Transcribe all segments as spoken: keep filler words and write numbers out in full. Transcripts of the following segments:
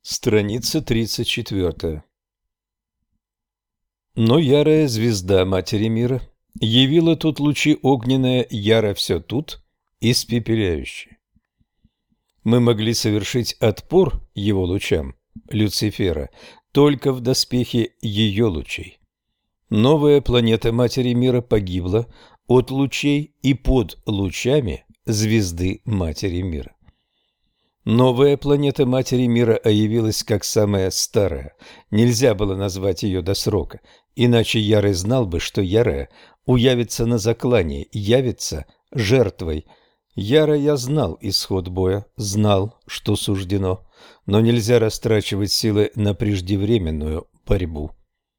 Страница тридцать четыре. Но ярая звезда Матери Мира явила тут лучи огненные, яро все тут, испепеляющие. Мы могли совершить отпор его лучам, Люцифера, только в доспехе ее лучей. Новая планета Матери Мира погибла от лучей и под лучами звезды Матери Мира. Новая планета Матери Мира явилась как самая старая. Нельзя было назвать ее до срока, иначе Ярый знал бы, что Ярая уявится на заклании, явится жертвой. Яро я знал исход боя, знал, что суждено, но нельзя растрачивать силы на преждевременную борьбу.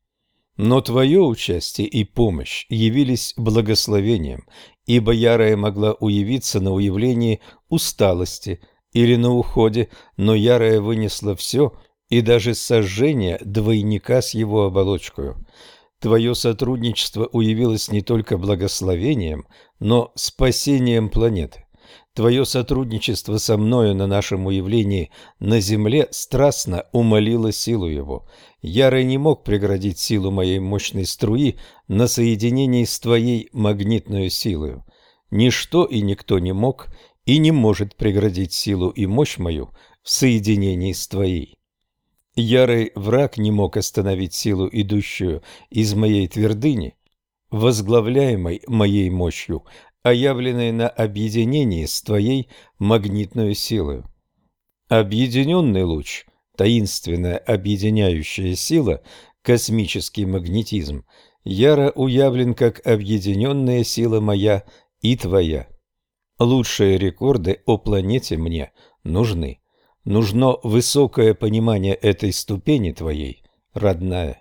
Но твое участие и помощь явились благословением, ибо Ярая могла уявиться на уявлении усталости или на уходе, но Ярая вынесла все и даже сожжение двойника с его оболочкою. Твое сотрудничество уявилось не только благословением, но спасением планеты. Твое сотрудничество со мною на нашем уявлении на Земле страстно умолило силу его. Ярый не мог преградить силу моей мощной струи на соединении с твоей магнитной силою. Ничто и никто не мог и не может преградить силу и мощь мою в соединении с твоей. Ярый враг не мог остановить силу, идущую из моей твердыни, возглавляемой моей мощью, а явленной на объединении с твоей магнитной силой. Объединенный луч, таинственная объединяющая сила, космический магнетизм, яро уявлен как объединенная сила моя и твоя. Лучшие рекорды о планете мне нужны. Нужно высокое понимание этой ступени твоей, родная.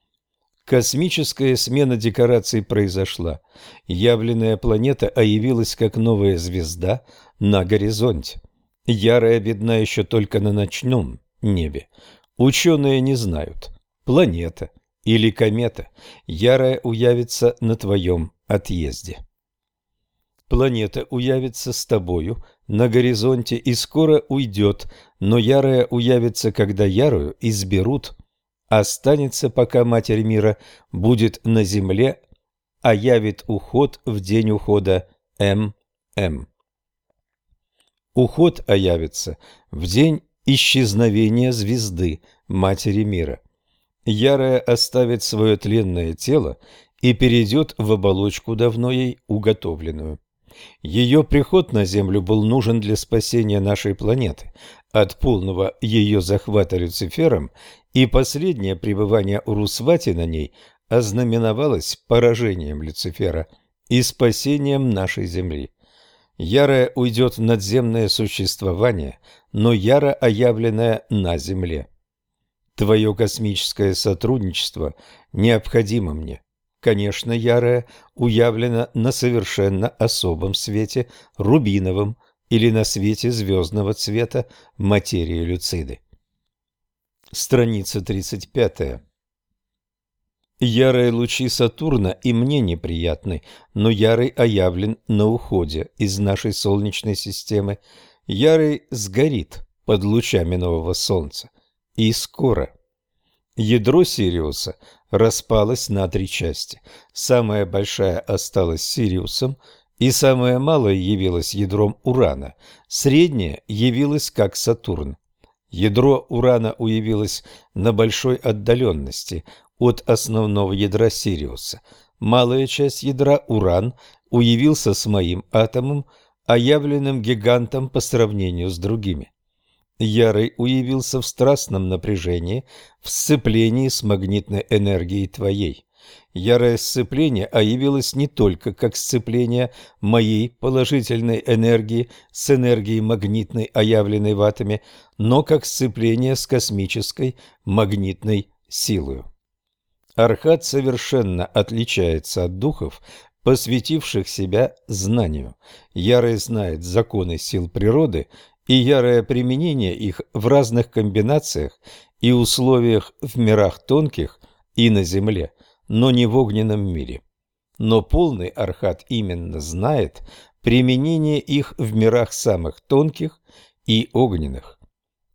Космическая смена декораций произошла. Явленная планета явилась как новая звезда на горизонте. Ярая видна еще только на ночном небе. Ученые не знают, планета или комета. Ярая уявится на твоем отъезде. Планета уявится с тобою на горизонте и скоро уйдет, но Ярая уявится, когда Ярую изберут. Останется, пока Матерь Мира будет на земле, а явит уход в день ухода М.М. Уход оявится в день исчезновения звезды Матери Мира. Ярая оставит свое тленное тело и перейдет в оболочку, давно ей уготовленную. Ее приход на Землю был нужен для спасения нашей планеты от полного ее захвата Люцифером, и последнее пребывание Урусвати на ней ознаменовалось поражением Люцифера и спасением нашей Земли. Ярая уйдет в надземное существование, но яро оявленное на Земле. Твое космическое сотрудничество необходимо мне. Конечно, ярая уявлена на совершенно особом свете, рубиновом, или на свете звездного цвета материи люциды. Страница тридцать пять. Ярые лучи Сатурна и мне неприятны, но ярый оявлен на уходе из нашей Солнечной системы. Ярый сгорит под лучами нового Солнца. И скоро. Ядро Сириуса распалось на три части. Самая большая осталась Сириусом, и самая малая явилась ядром Урана. Средняя явилась как Сатурн. Ядро Урана уявилось на большой отдаленности от основного ядра Сириуса. Малая часть ядра Уран уявился с моим атомом, оявленным гигантом по сравнению с другими. Ярый уявился в страстном напряжении, в сцеплении с магнитной энергией твоей. Ярое сцепление явилось не только как сцепление моей положительной энергии с энергией магнитной, оявленной в атоме, но как сцепление с космической магнитной силой. Архат совершенно отличается от духов, посвятивших себя знанию. Ярый знает законы сил природы и ярое применение их в разных комбинациях и условиях в мирах тонких и на земле, но не в огненном мире. Но полный архат именно знает применение их в мирах самых тонких и огненных.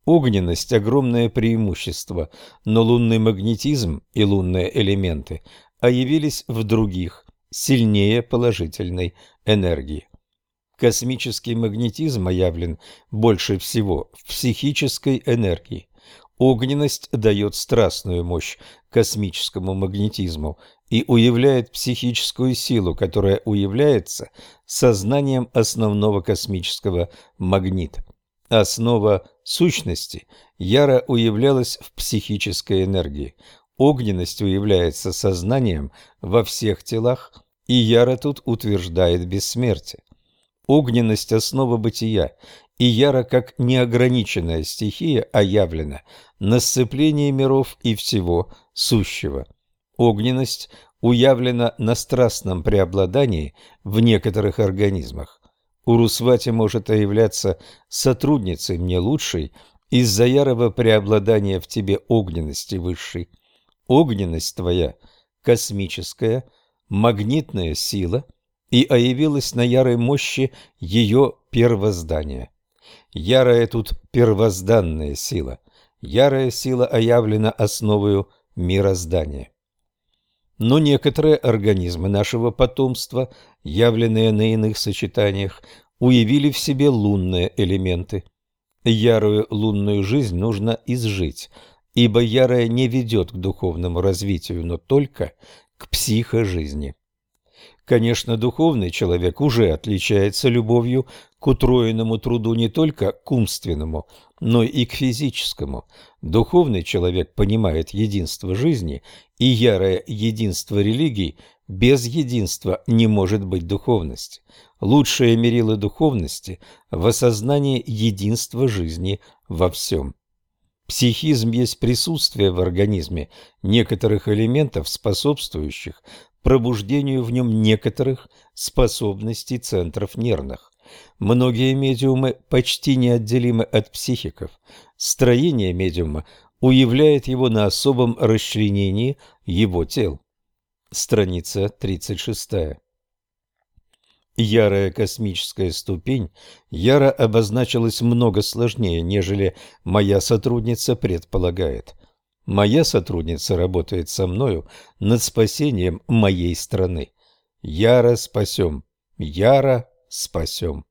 Огненность – огромное преимущество, но лунный магнетизм и лунные элементы явились в других, сильнее положительной энергии. Космический магнетизм явлен больше всего в психической энергии. Огненность дает страстную мощь космическому магнетизму и уявляет психическую силу, которая уявляется сознанием основного космического магнита. Основа сущности яро уявлялась в психической энергии. Огненность уявляется сознанием во всех телах, и яро тут утверждает бессмертие. Огненность – основа бытия, и яро как неограниченная стихия оявлена на сцеплении миров и всего сущего. Огненность уявлена на страстном преобладании в некоторых организмах. Урусвати может являться сотрудницей мне лучшей из-за ярого преобладания в тебе огненности высшей. Огненность твоя – космическая, магнитная сила, и оявилась на ярой мощи ее первоздания. Ярая тут первозданная сила, ярая сила оявлена основою мироздания. Но некоторые организмы нашего потомства, явленные на иных сочетаниях, уявили в себе лунные элементы. Ярую лунную жизнь нужно изжить, ибо ярая не ведет к духовному развитию, но только к психожизни. Конечно, духовный человек уже отличается любовью к утроенному труду не только к умственному, но и к физическому. Духовный человек понимает единство жизни, и ярое единство религий. Без единства не может быть духовности. Лучшее мерило духовности в осознании единства жизни во всем. Психизм есть присутствие в организме некоторых элементов, способствующих пробуждению в нем некоторых способностей центров нервных. Многие медиумы почти неотделимы от психиков. Строение медиума уявляет его на особом расчленении его тел. Страница тридцать шесть. Ярая космическая ступень яро обозначилась много сложнее, нежели моя сотрудница предполагает. Моя сотрудница работает со мною над спасением моей страны. Яро спасем, яро спасем.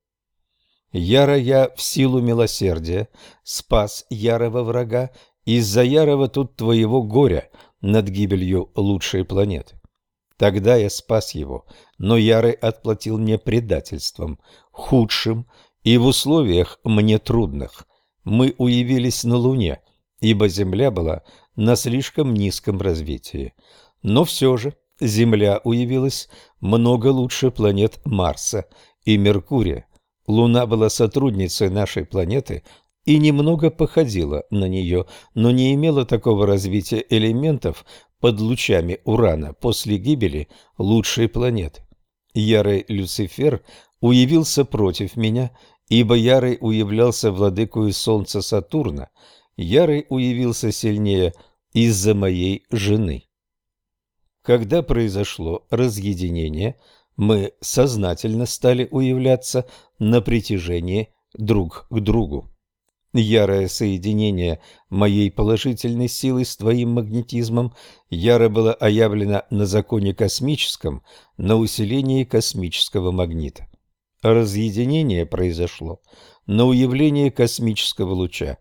Яро я в силу милосердия спас ярого врага из-за ярого тут твоего горя над гибелью лучшей планеты. Тогда я спас его, но ярый отплатил мне предательством, худшим и в условиях мне трудных. Мы уявились на Луне, ибо Земля была на слишком низком развитии. Но все же Земля уявилась много лучше планет Марса и Меркурия. Луна была сотрудницей нашей планеты и немного походила на нее, но не имела такого развития элементов под лучами Урана после гибели лучшей планеты. Ярый Люцифер уявился против меня, ибо Ярый уявлялся владыкою Солнца Сатурна. Ярый уявился сильнее из-за моей жены. Когда произошло разъединение, мы сознательно стали уявляться на притяжении друг к другу. Ярое соединение моей положительной силы с твоим магнетизмом яро было оявлено на законе космическом, на усилении космического магнита. Разъединение произошло на уявлении космического луча.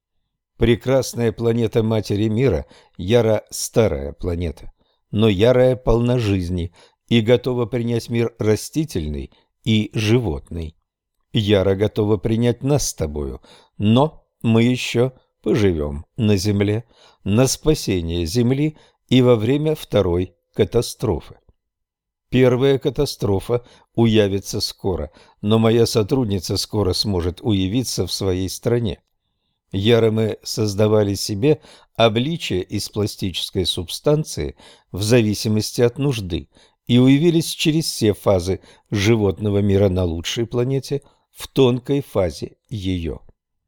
Прекрасная планета Матери Мира яро старая планета, но ярая полна жизни и готова принять мир растительный и животный. Яро готова принять нас с тобою, но мы еще поживем на Земле, на спасение Земли и во время второй катастрофы. Первая катастрофа уявится скоро, но моя сотрудница скоро сможет уявиться в своей стране. Яро мы создавали себе обличие из пластической субстанции в зависимости от нужды и уявились через все фазы животного мира на лучшей планете в тонкой фазе ее.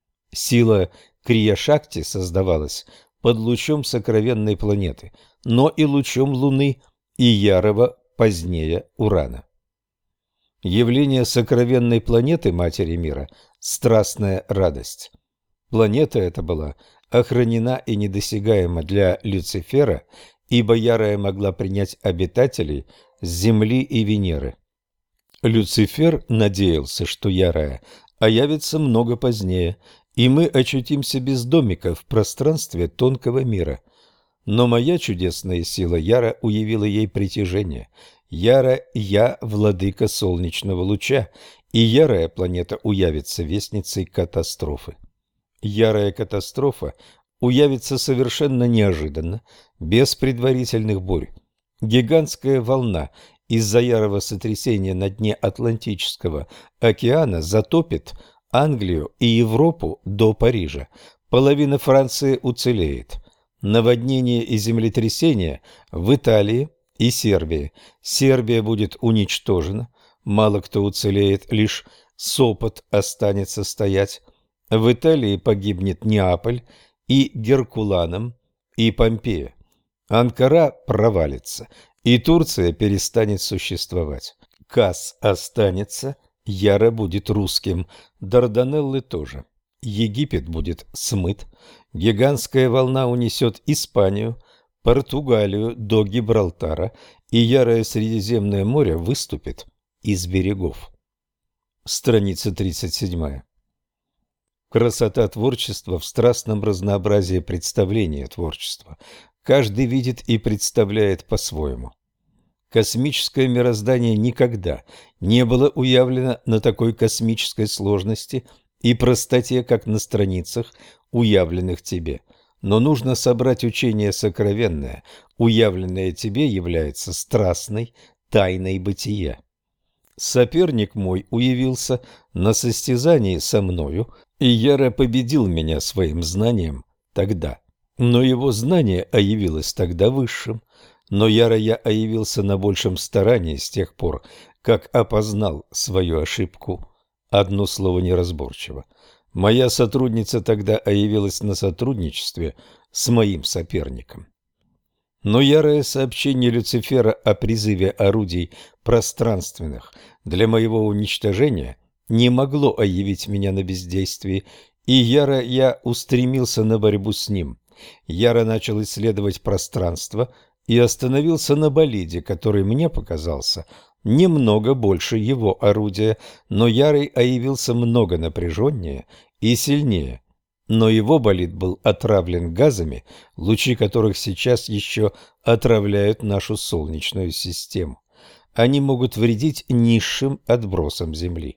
Сила Крия-Шакти создавалась под лучом сокровенной планеты, но и лучом Луны и ярого позднее Урана. Явление сокровенной планеты Матери Мира – страстная радость. Планета эта была охранена и недосягаема для Люцифера, ибо Ярая могла принять обитателей с Земли и Венеры. Люцифер надеялся, что Ярая появится много позднее, и мы очутимся без домика в пространстве тонкого мира. Но моя чудесная сила Яра уявила ей притяжение. Яра – я владыка солнечного луча, и ярая планета уявится вестницей катастрофы. Ярая катастрофа уявится совершенно неожиданно, без предварительных бурь. Гигантская волна из-за ярого сотрясения на дне Атлантического океана затопит Англию и Европу до Парижа. Половина Франции уцелеет. Наводнение и землетрясение в Италии и Сербии. Сербия будет уничтожена. Мало кто уцелеет, лишь Сопот останется стоять. В Италии погибнет Неаполь и Геркуланум, и Помпея. Анкара провалится, и Турция перестанет существовать. Кас останется, Яра будет русским, Дарданеллы тоже. Египет будет смыт, гигантская волна унесет Испанию, Португалию до Гибралтара, и ярое Средиземное море выступит из берегов. Страница тридцать семь. Красота творчества в страстном разнообразии представления творчества. Каждый видит и представляет по-своему. Космическое мироздание никогда не было уявлено на такой космической сложности и простоте, как на страницах, уявленных тебе. Но нужно собрать учение сокровенное, уявленное тебе является страстной тайной бытия. Соперник мой уявился на состязании со мною, и яро победил меня своим знанием тогда. Но его знание оявилось тогда высшим, но яро я оявился на большем старании с тех пор, как опознал свою ошибку. Одно слово неразборчиво. Моя сотрудница тогда оявилась на сотрудничестве с моим соперником. Но ярое сообщение Люцифера о призыве орудий пространственных для моего уничтожения не могло оявить меня на бездействии, и яро я устремился на борьбу с ним. Яро начал исследовать пространство и остановился на болиде, который мне показался немного больше его орудия, но ярый оявился много напряженнее и сильнее. Но его болид был отравлен газами, лучи которых сейчас еще отравляют нашу Солнечную систему. Они могут вредить низшим отбросам Земли.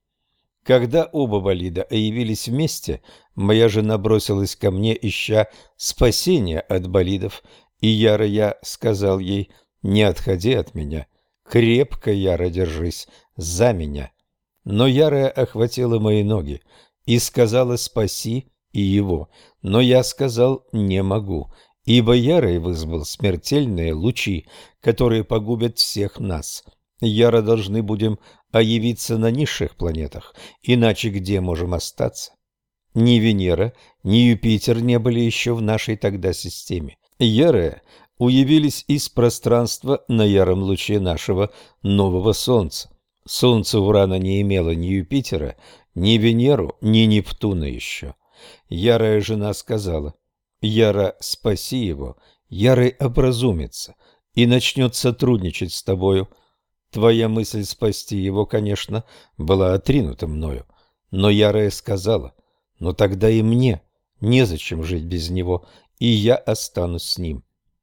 Когда оба болида явились вместе, моя жена бросилась ко мне, ища спасения от болидов, и яро я сказал ей: «Не отходи от меня, крепко, яро, держись за меня». Но ярая охватила мои ноги и сказала: «Спаси и его». Но я сказал: «Не могу», ибо ярый вызвал смертельные лучи, которые погубят всех нас. Яро должны будем оявиться на низших планетах, иначе где можем остаться? Ни Венера, ни Юпитер не были еще в нашей тогда системе. Ярые уявились из пространства на яром луче нашего нового Солнца. Солнце Урана не имело ни Юпитера, ни Венеру, ни Нептуна еще. Ярая жена сказала: «Яро, спаси его, ярый образумится и начнет сотрудничать с тобою». Твоя мысль спасти его, конечно, была отринута мною, но ярая сказала: «Но тогда и мне незачем жить без него, и я останусь с ним».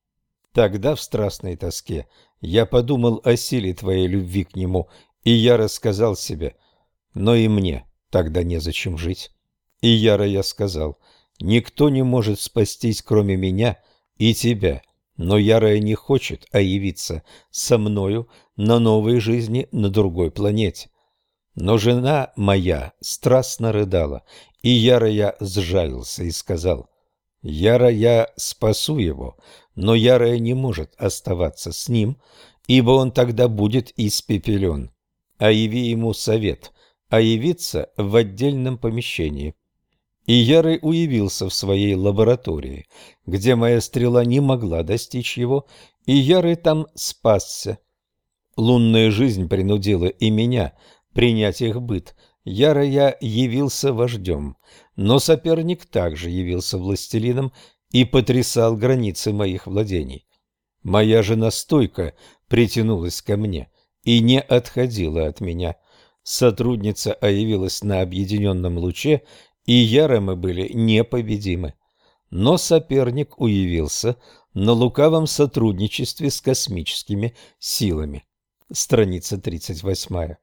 Тогда в страстной тоске я подумал о силе твоей любви к нему, и я рассказал себе: «Но и мне тогда незачем жить». И яро я сказал: «Никто не может спастись, кроме меня и тебя». Но ярая не хочет оявиться со мною на новой жизни на другой планете. Но жена моя страстно рыдала, и яро я сжалился и сказал: «Яро я спасу его, но ярая не может оставаться с ним, ибо он тогда будет испепелен. А яви ему совет, а явиться в отдельном помещении». И ярый уявился в своей лаборатории, где моя стрела не могла достичь его, и ярый там спасся. Лунная жизнь принудила и меня принять их быт. Яро я явился вождем, Но соперник также явился властелином и потрясал границы моих владений. Моя жена стойко притянулась ко мне и не отходила от меня. Сотрудница явилась на объединенном луче, и яро мы были непобедимы. Но соперник уявился на лукавом сотрудничестве с космическими силами. Страница тридцать восемь.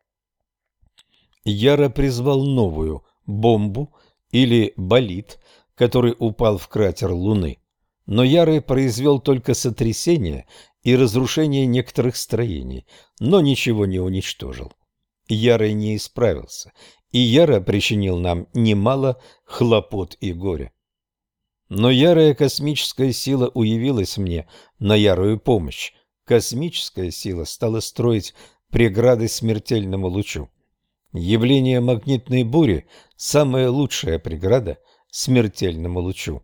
Яро призвал новую бомбу или болид, который упал в кратер Луны. Но Ярый произвел только сотрясение и разрушение некоторых строений, но ничего не уничтожил. Ярый не исправился, и Яро причинил нам немало хлопот и горя. Но ярая космическая сила уявилась мне на ярую помощь. Космическая сила стала строить преграды смертельному лучу. Явление магнитной бури – самая лучшая преграда смертельному лучу.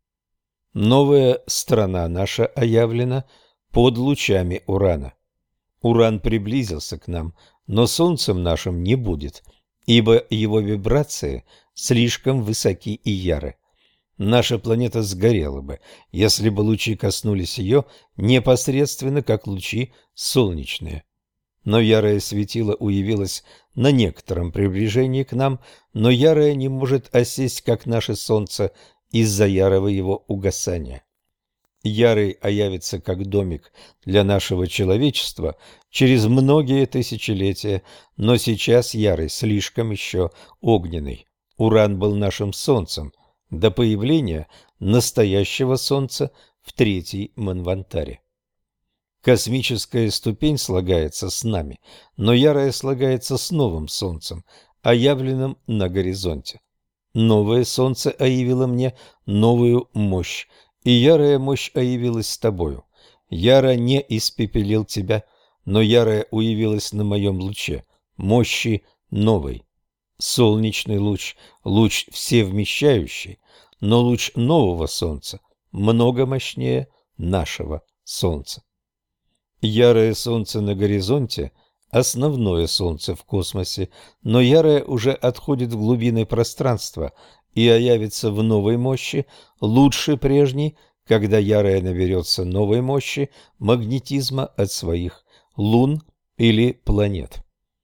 Новая страна наша оявлена под лучами Урана. Уран приблизился к нам, но Солнцем нашим не будет, ибо его вибрации слишком высоки и яры. Наша планета сгорела бы, если бы лучи коснулись ее непосредственно, как лучи солнечные. Но ярое светило уявилось на некотором приближении к нам, но ярое не может осесть, как наше Солнце, из-за ярого его угасания. Ярый оявится как домик для нашего человечества через многие тысячелетия, но сейчас ярый слишком еще огненный. Уран был нашим Солнцем до появления настоящего Солнца в третьей Манвантаре. Космическая ступень слагается с нами, но ярое слагается с новым Солнцем, оявленным на горизонте. Новое Солнце оявило мне новую мощь, и ярая мощь оявилась с тобою. Яро не испепелил тебя, но ярая уявилась на моем луче, мощи новой. Солнечный луч, луч всевмещающий, но луч нового Солнца много мощнее нашего Солнца. Ярое Солнце на горизонте – основное Солнце в космосе, но ярое уже отходит в глубины пространства и оявится в новой мощи, лучше прежней, когда ярое наберется новой мощи магнетизма от своих лун или планет.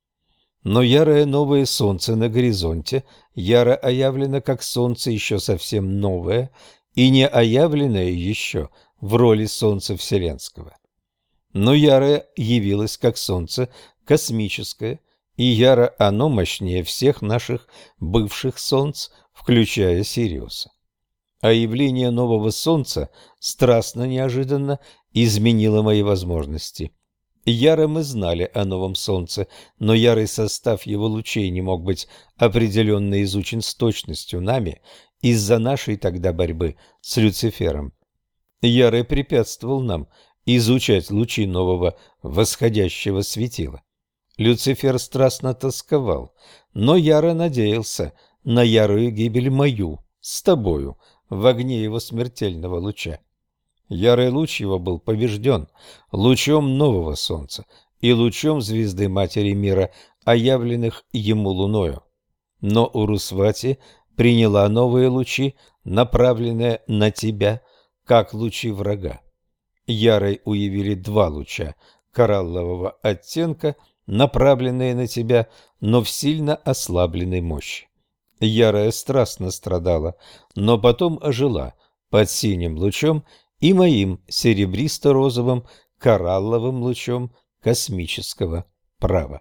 Но ярое новое Солнце на горизонте яро оявлено как Солнце еще совсем новое и не оявленное еще в роли Солнца Вселенского. Но ярое явилось как Солнце космическое, и яро оно мощнее всех наших бывших Солнц, включая Сириуса. А явление нового Солнца страстно неожиданно изменило мои возможности. Яро мы знали о новом Солнце, но ярый состав его лучей не мог быть определенно изучен с точностью нами из-за нашей тогда борьбы с Люцифером. Ярый препятствовал нам изучать лучи нового восходящего светила. Люцифер страстно тосковал, но яро надеялся на ярую гибель мою с тобою в огне его смертельного луча. Ярый луч его был побежден лучом нового Солнца и лучом звезды Матери Мира, оявленных ему луною. Но Урусвати приняла новые лучи, направленные на тебя, как лучи врага. Ярой уявили два луча кораллового оттенка, направленные на тебя, но в сильно ослабленной мощи. Ярая страстно страдала, но потом ожила под синим лучом и моим серебристо-розовым коралловым лучом космического права.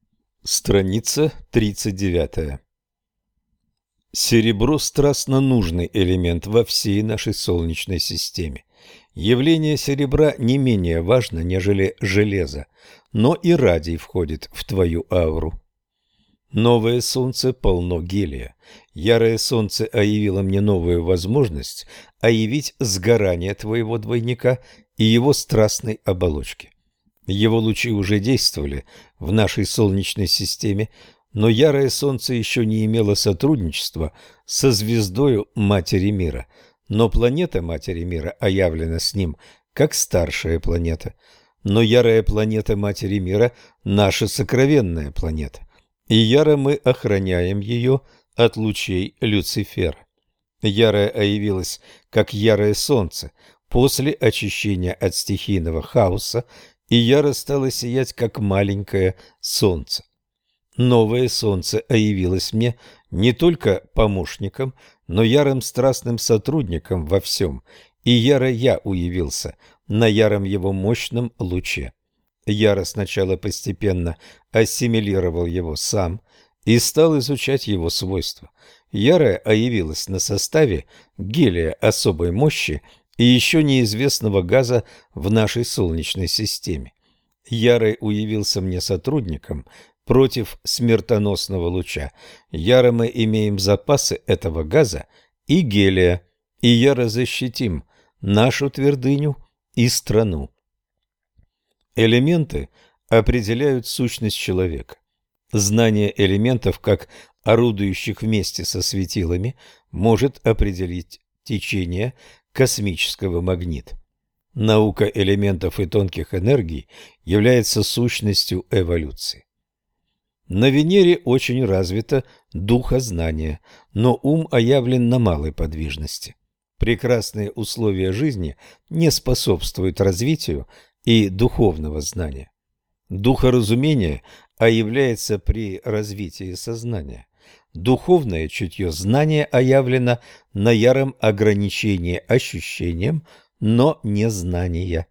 Страница тридцать девять. Серебро страстно нужный элемент во всей нашей Солнечной системе. Явление серебра не менее важно, нежели железо, но и радий входит в твою ауру. Новое Солнце полно гелия. Ярое Солнце оявило мне новую возможность оявить сгорание твоего двойника и его страстной оболочки. Его лучи уже действовали в нашей Солнечной системе, но ярое Солнце еще не имело сотрудничества со звездою Матери Мира, но планета Матери Мира оявлена с ним как старшая планета. Но ярая планета Матери Мира – наша сокровенная планета, и яро мы охраняем ее от лучей Люцифера. Яра явилась как ярое солнце после очищения от стихийного хаоса, и Яра стала сиять как маленькое солнце. Новое солнце явилось мне не только помощником, но ярым страстным сотрудником во всем, и яро я уявился на яром его мощном луче. Яро сначала постепенно ассимилировал его сам и стал изучать его свойства. Яро явилась на составе гелия особой мощи и еще неизвестного газа в нашей Солнечной системе. Яро уявился мне сотрудником против смертоносного луча. Яро мы имеем запасы этого газа и гелия, и яро защитим нашу твердыню и страну. Элементы определяют сущность человека. Знание элементов, как орудующих вместе со светилами, может определить течение космического магнита. Наука элементов и тонких энергий является сущностью эволюции. На Венере очень развито духознание, но ум оявлен на малой подвижности. Прекрасные условия жизни не способствуют развитию и духовного знания. Духоразумение оявляется при развитии сознания. Духовное чутье знания оявлено на яром ограничении ощущением, но не знания.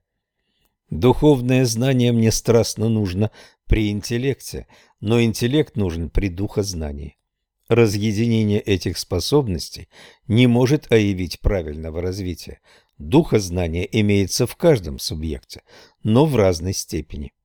Духовное знание мне страстно нужно при интеллекте, но интеллект нужен при духознании. Разъединение этих способностей не может оявить правильного развития. Духознание имеется в каждом субъекте, но в разной степени.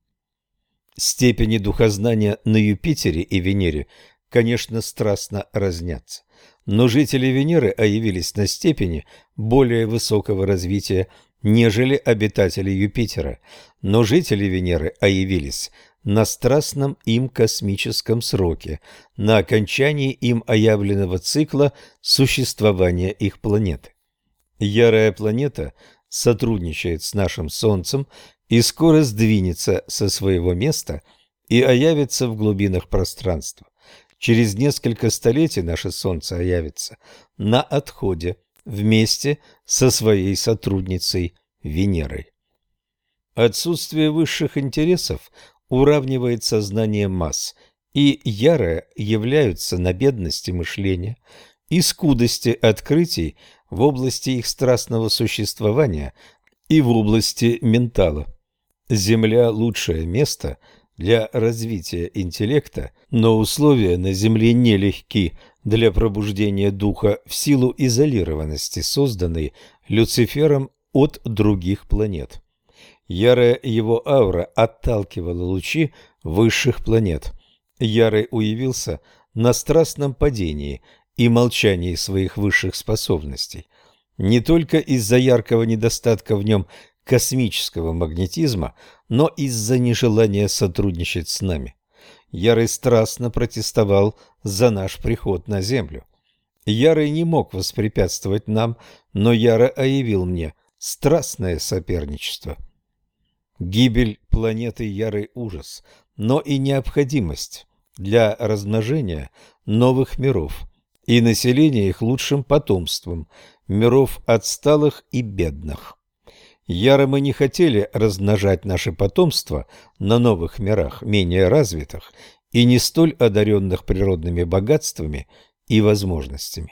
Степени духознания на Юпитере и Венере, конечно, страстно разнятся, но жители Венеры оявились на степени более высокого развития, нежели обитатели Юпитера, но жители Венеры оявились на страстном им космическом сроке, на окончании им оявленного цикла существования их планеты. Ярая планета сотрудничает с нашим Солнцем и скоро сдвинется со своего места и оявится в глубинах пространства. Через несколько столетий наше Солнце оявится на отходе вместе со своей сотрудницей Венерой. Отсутствие высших интересов уравнивает сознание масс, и ярые являются на бедности мышления и скудости открытий в области их страстного существования и в области ментала. Земля – лучшее место для развития интеллекта, но условия на Земле нелегки для пробуждения духа в силу изолированности, созданной Люцифером от других планет. Ярая его аура отталкивала лучи высших планет. Ярый уявился на страстном падении и молчании своих высших способностей. Не только из-за яркого недостатка в нем космического магнетизма, но из-за нежелания сотрудничать с нами. Ярый страстно протестовал за наш приход на Землю. Ярый не мог воспрепятствовать нам, но Яро оявил мне страстное соперничество. Гибель планеты ярый ужас, но и необходимость для размножения новых миров и населения их лучшим потомством, миров отсталых и бедных. Яро мы не хотели размножать наше потомство на новых мирах, менее развитых и не столь одаренных природными богатствами и возможностями.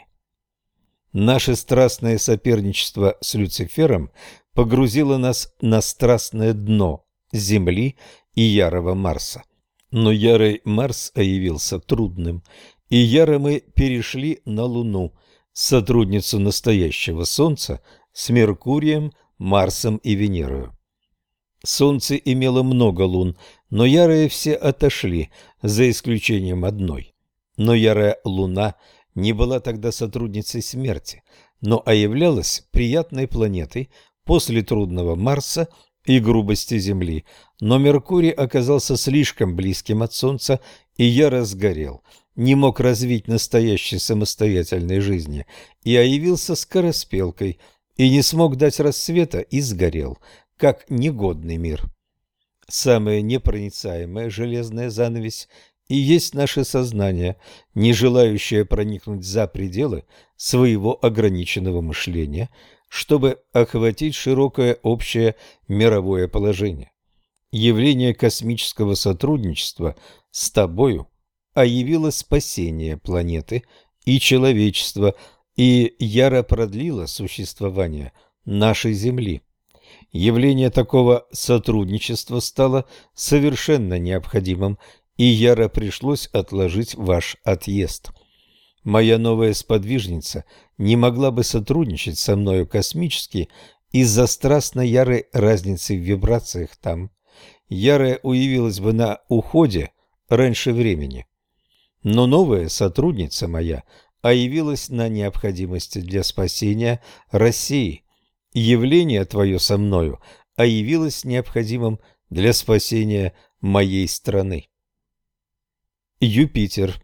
Наше страстное соперничество с Люцифером погрузило нас на страстное дно Земли и ярого Марса. Но ярый Марс явился трудным, и яро мы перешли на Луну, сотрудницу настоящего Солнца, с Меркурием, Марсом и Венерою. Солнце имело много лун, но ярые все отошли, за исключением одной. Но ярая Луна не была тогда сотрудницей смерти, но являлась приятной планетой после трудного Марса и грубости Земли. Но Меркурий оказался слишком близким от Солнца, и яро сгорел, не мог развить настоящей самостоятельной жизни, и явился скороспелкой, и не смог дать рассвета, и сгорел, как негодный мир. Самая непроницаемая железная занавесь и есть наше сознание, не желающее проникнуть за пределы своего ограниченного мышления, чтобы охватить широкое общее мировое положение. Явление космического сотрудничества с тобою оявило спасение планеты и человечества и яро продлило существование нашей Земли. Явление такого сотрудничества стало совершенно необходимым, и яро пришлось отложить ваш отъезд. Моя новая сподвижница не могла бы сотрудничать со мною космически из-за страстно ярой разницы в вибрациях там. Ярая уявилась бы на уходе раньше времени. Но новая сотрудница моя оявилась на необходимости для спасения России. Явление твое со мною оявилось необходимым для спасения моей страны. Юпитер.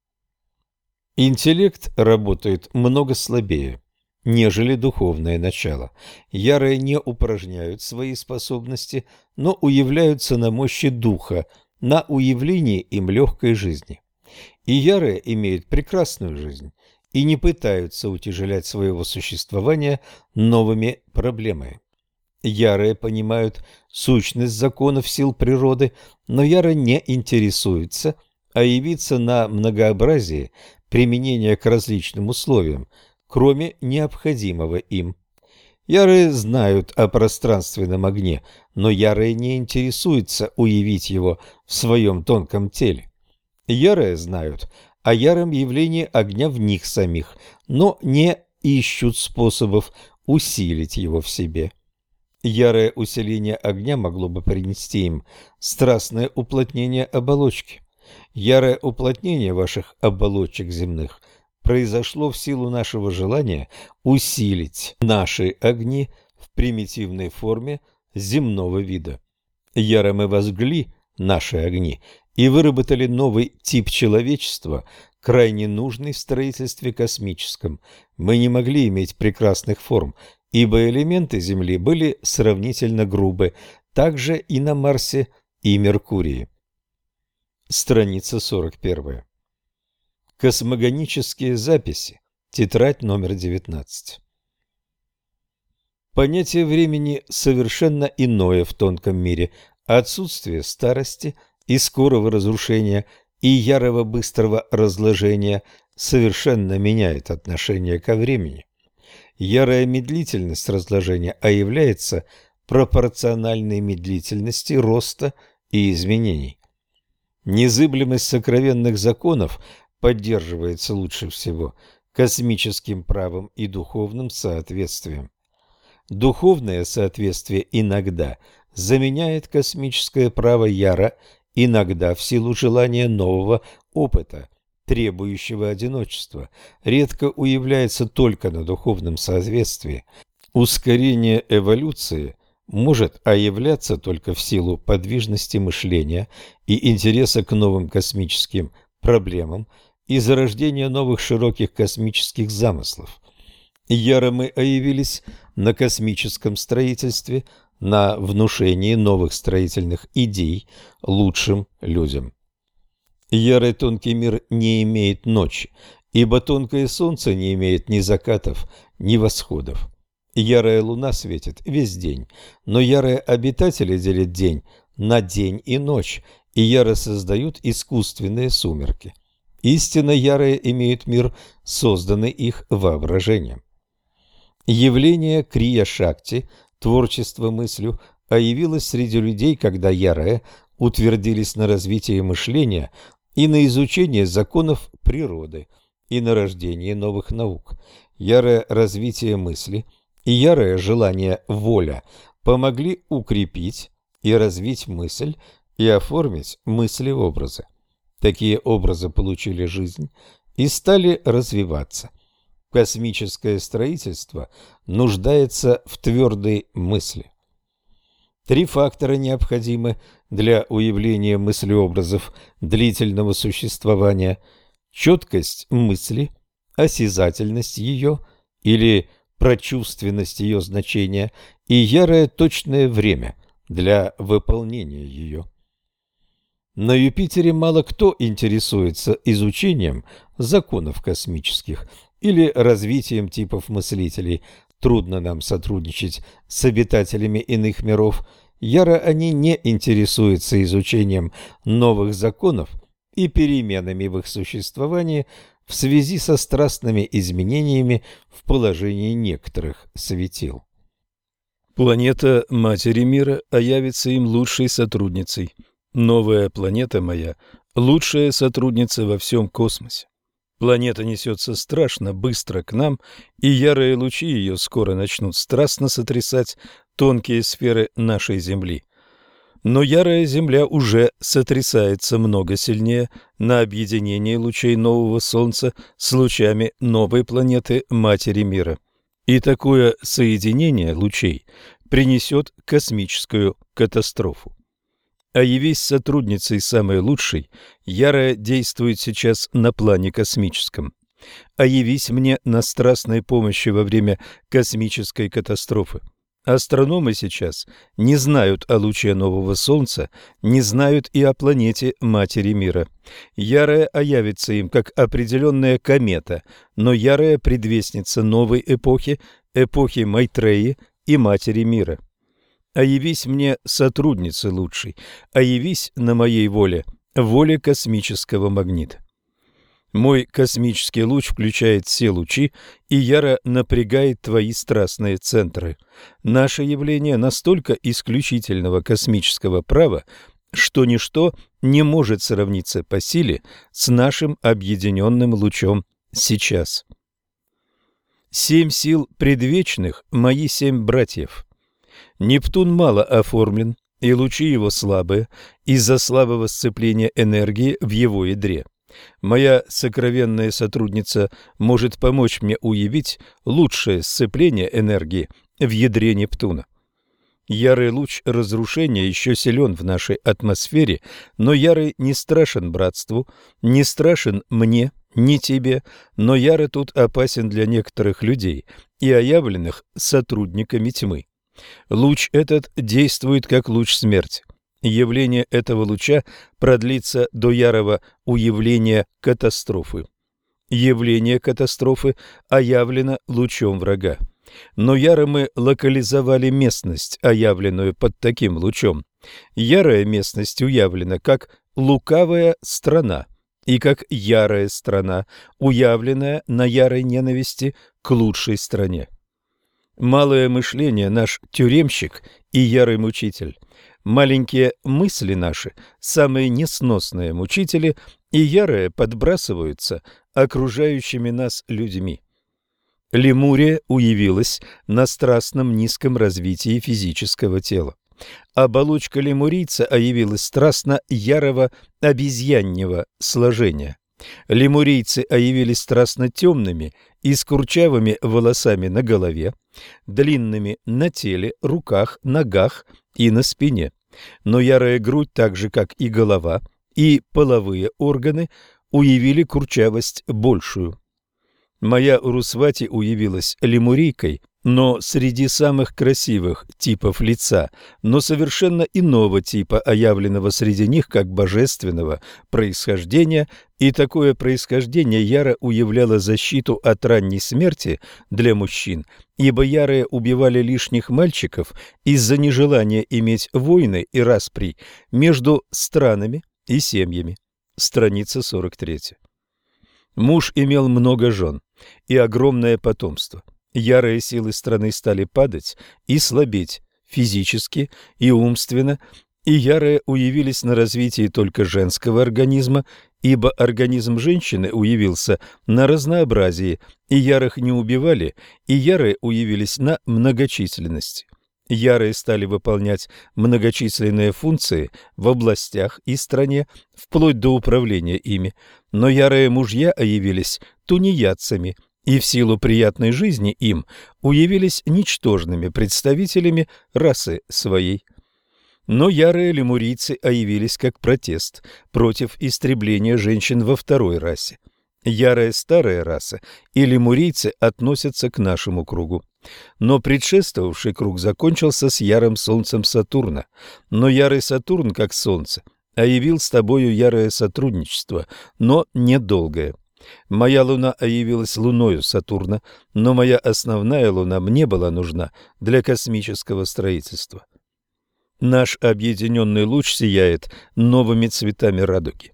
Интеллект работает много слабее, нежели духовное начало. Ярые не упражняют свои способности, но уявляются на мощи духа, на уявлении им легкой жизни. И ярые имеют прекрасную жизнь и не пытаются утяжелять своего существования новыми проблемами. Ярые понимают сущность законов сил природы, но яро не интересуются, а явиться на многообразие применения к различным условиям, кроме необходимого им. Ярые знают о пространственном огне, но ярые не интересуются уявить его в своем тонком теле. Ярые знают о яром явлении огня в них самих, но не ищут способов усилить его в себе. Ярое усиление огня могло бы принести им страстное уплотнение оболочки. Ярое уплотнение ваших оболочек земных произошло в силу нашего желания усилить наши огни в примитивной форме земного вида. Яро мы возгли наши огни и выработали новый тип человечества, крайне нужный в строительстве космическом. Мы не могли иметь прекрасных форм, ибо элементы Земли были сравнительно грубы, также и на Марсе и Меркурии. Страница сорок первая. Космогонические записи. Тетрадь номер девятнадцать. Понятие времени совершенно иное в тонком мире. Отсутствие старости и скорого разрушения и ярого быстрого разложения совершенно меняет отношение ко времени. Ярая медлительность разложения а является пропорциональной медлительности роста и изменений. Незыблемость сокровенных законов поддерживается лучше всего космическим правом и духовным соответствием. Духовное соответствие иногда заменяет космическое право яро, иногда в силу желания нового опыта, требующего одиночества, редко уявляется только на духовном соответствии. Ускорение эволюции может оявляться только в силу подвижности мышления и интереса к новым космическим проблемам и зарождения новых широких космических замыслов. Яро мы оявились на космическом строительстве, на внушении новых строительных идей лучшим людям. Ярый тонкий мир не имеет ночи, ибо тонкое солнце не имеет ни закатов, ни восходов. Ярая луна светит весь день, но ярые обитатели делят день на день и ночь, и яро создают искусственные сумерки. Истинно ярые имеют мир, созданный их воображением. Явление крия-шакти, творчество мыслью, появилось среди людей, когда ярые утвердились на развитии мышления и на изучении законов природы, и на рождении новых наук. Ярое развитие мысли и ярое желание воля помогли укрепить и развить мысль и оформить мысли-образы. Такие образы получили жизнь и стали развиваться. Космическое строительство нуждается в твердой мысли. Три фактора необходимы для уявления мыслеобразов длительного существования: четкость мысли, осязательность ее или прочувственность ее значения и ярое точное время для выполнения ее. На Юпитере мало кто интересуется изучением законов космических или развитием типов мыслителей. Трудно нам сотрудничать с обитателями иных миров. Яро они не интересуются изучением новых законов и переменами в их существовании в связи со страстными изменениями в положении некоторых светил. Планета Матери Мира явится им лучшей сотрудницей. Новая планета моя – лучшая сотрудница во всем космосе. Планета несется страшно быстро к нам, и ярые лучи ее скоро начнут страстно сотрясать тонкие сферы нашей Земли. Но ярая Земля уже сотрясается много сильнее на объединение лучей нового Солнца с лучами новой планеты Матери Мира. И такое соединение лучей принесет космическую катастрофу. А явись сотрудницей самой лучшей, ярая действует сейчас на плане космическом. А явись мне на страстной помощи во время космической катастрофы. Астрономы сейчас не знают о луче нового Солнца, не знают и о планете Матери Мира. Ярая явится им как определенная комета, но ярая предвестница новой эпохи, эпохи Майтреи и Матери Мира. А явись мне сотрудницы лучшей, а явись на моей воле, воле космического магнита. Мой космический луч включает все лучи и яро напрягает твои страстные центры. Наше явление настолько исключительного космического права, что ничто не может сравниться по силе с нашим объединенным лучом сейчас. Семь сил предвечных – мои семь братьев. Нептун мало оформлен, и лучи его слабые из-за слабого сцепления энергии в его ядре. Моя сокровенная сотрудница может помочь мне уявить лучшее сцепление энергии в ядре Нептуна. Ярый луч разрушения еще силен в нашей атмосфере, но ярый не страшен братству, не страшен мне, не тебе, но ярый тут опасен для некоторых людей и оявленных сотрудниками тьмы. Луч этот действует как луч смерти. Явление этого луча продлится до ярого уявления катастрофы. Явление катастрофы оявлено лучом врага. Но яро мы локализовали местность, оявленную под таким лучом. Ярая местность уявлена как лукавая страна и как ярая страна, уявленная на ярой ненависти к лучшей стране. Малое мышление – наш тюремщик и ярый мучитель. Маленькие мысли наши – самые несносные мучители, и ярые подбрасываются окружающими нас людьми. Лемурия уявилась на страстном низком развитии физического тела. Оболочка лемурийца явилась страстно ярого обезьяньего сложения. Лемурийцы явились страстно темными и с курчавыми волосами на голове, длинными на теле, руках, ногах и на спине. Но ярая грудь, так же как и голова, и половые органы уявили курчавость большую. Моя Урусвати уявилась лемурийкой, но среди самых красивых типов лица, но совершенно иного типа, оявленного среди них как божественного происхождения, и такое происхождение яро уявляло защиту от ранней смерти для мужчин, ибо ярые убивали лишних мальчиков из-за нежелания иметь войны и распри между странами и семьями. Страница сорок три. Муж имел много жен и огромное потомство. Ярые силы страны стали падать и слабеть физически и умственно, и ярые уявились на развитии только женского организма, ибо организм женщины уявился на разнообразии, и ярых не убивали, и ярые уявились на многочисленности. Ярые стали выполнять многочисленные функции в областях и стране, вплоть до управления ими, но ярые мужья явились тунеядцами, и в силу приятной жизни им уявились ничтожными представителями расы своей. Но ярые лемурийцы явились как протест против истребления женщин во второй расе. Ярая старая раса и лемурийцы относятся к нашему кругу. Но предшествовавший круг закончился с ярым солнцем Сатурна. Но ярый Сатурн, как солнце, а явил с тобою ярое сотрудничество, но недолгое. Моя луна оявилась луною Сатурна, но моя основная луна мне была нужна для космического строительства. Наш объединенный луч сияет новыми цветами радуги.